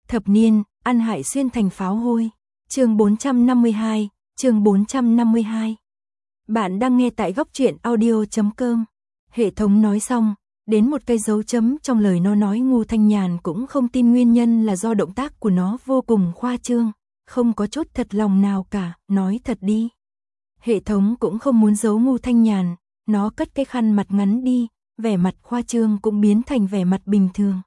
Thập niên, ăn hại xuyên thành pháo hôi. Chương 452, chương 452. Bạn đang nghe tại góc truyện audio.com. Hệ thống nói xong, đến một cây dấu chấm trong lời nó nói. Ngô Thanh Nhàn cũng không tin nguyên nhân là do động tác của nó vô cùng khoa trương, không có chút thật lòng nào cả, nói thật đi. Hệ thống cũng không muốn giấu Ngô Thanh Nhàn, nó cất cái khăn mặt ngắn đi, vẻ mặt khoa trương cũng biến thành vẻ mặt bình thường.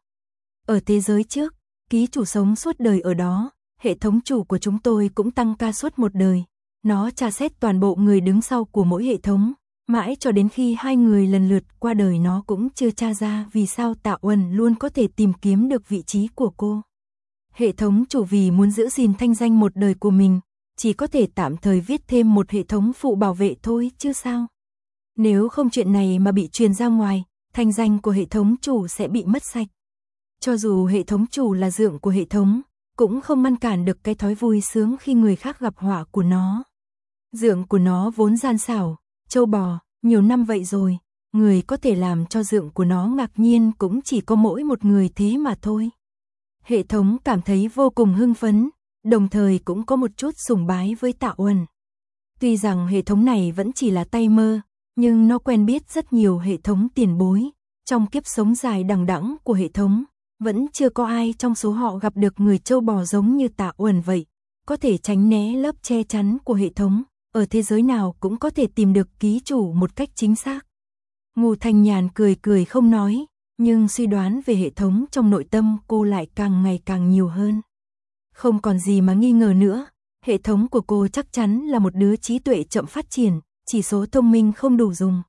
Ở thế giới trước, ký chủ sống suốt đời ở đó, hệ thống chủ của chúng tôi cũng tăng ca suốt một đời. Nó tra xét toàn bộ người đứng sau của mỗi hệ thống, mãi cho đến khi hai người lần lượt qua đời nó cũng chưa tra ra vì sao Tạ Uẩn luôn có thể tìm kiếm được vị trí của cô. Hệ thống chủ vì muốn giữ gìn thanh danh một đời của mình, chỉ có thể tạm thời viết thêm một hệ thống phụ bảo vệ thôi chứ sao. Nếu không chuyện này mà bị truyền ra ngoài, thanh danh của hệ thống chủ sẽ bị mất sạch. Cho dù hệ thống chủ là dượng của hệ thống, cũng không ngăn cản được cái thói vui sướng khi người khác gặp họa của nó. Dượng của nó vốn gian xảo, trâu bò, nhiều năm vậy rồi, người có thể làm cho dượng của nó ngạc nhiên cũng chỉ có mỗi một người thế mà thôi. Hệ thống cảm thấy vô cùng hưng phấn, đồng thời cũng có một chút sùng bái với Tạ Uẩn. Tuy rằng hệ thống này vẫn chỉ là tay mơ, nhưng nó quen biết rất nhiều hệ thống tiền bối. Trong kiếp sống dài đằng đẵng của hệ thống, vẫn chưa có ai trong số họ gặp được người trâu bò giống như Tạ Uẩn vậy, có thể tránh né lớp che chắn của hệ thống, ở thế giới nào cũng có thể tìm được ký chủ một cách chính xác. Ngô Thanh Nhàn cười cười không nói, nhưng suy đoán về hệ thống trong nội tâm cô lại càng ngày càng nhiều hơn. Không còn gì mà nghi ngờ nữa, hệ thống của cô chắc chắn là một đứa trí tuệ chậm phát triển, chỉ số thông minh không đủ dùng.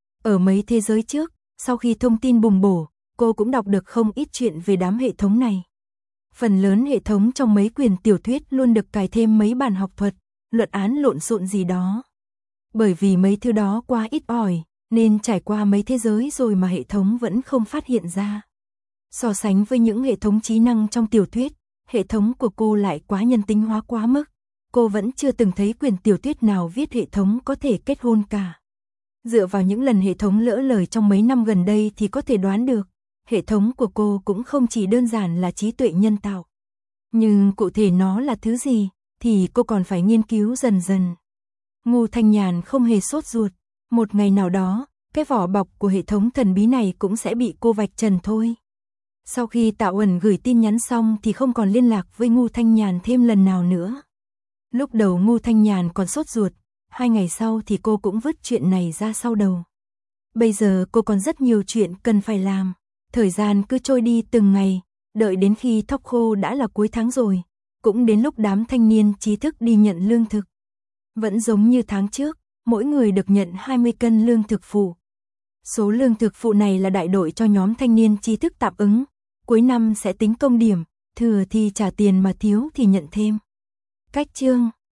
Ở mấy thế giới trước, sau khi thông tin bùng bổ, cô cũng đọc được không ít chuyện về đám hệ thống này. Phần lớn hệ thống trong mấy quyển tiểu thuyết luôn được cài thêm mấy bản học thuật, luận án lộn xộn gì đó. Bởi vì mấy thứ đó quá ít ỏi, nên trải qua mấy thế giới rồi mà hệ thống vẫn không phát hiện ra. So sánh với những hệ thống trí năng trong tiểu thuyết, hệ thống của cô lại quá nhân tính hóa quá mức. Cô vẫn chưa từng thấy quyển tiểu thuyết nào viết hệ thống có thể kết hôn cả. Dựa vào những lần hệ thống lỡ lời trong mấy năm gần đây thì có thể đoán được, hệ thống của cô cũng không chỉ đơn giản là trí tuệ nhân tạo. Nhưng cụ thể nó là thứ gì, thì cô còn phải nghiên cứu dần dần. Ngô Thanh Nhàn không hề sốt ruột, một ngày nào đó, cái vỏ bọc của hệ thống thần bí này cũng sẽ bị cô vạch trần thôi. Sau khi Tạ Uẩn gửi tin nhắn xong thì không còn liên lạc với Ngô Thanh Nhàn thêm lần nào nữa. Lúc đầu Ngô Thanh Nhàn còn sốt ruột, 2 ngày sau thì cô cũng vứt chuyện này ra sau đầu. Bây giờ cô còn rất nhiều chuyện cần phải làm, thời gian cứ trôi đi từng ngày, đợi đến khi thóc khô đã là cuối tháng rồi, cũng đến lúc đám thanh niên trí thức đi nhận lương thực. Vẫn giống như tháng trước, mỗi người được nhận 20 cân lương thực phụ. Số lương thực phụ này là đại đội cho nhóm thanh niên trí thức tạm ứng, cuối năm sẽ tính công điểm, thừa thì trả tiền mà thiếu thì nhận thêm. Cách chương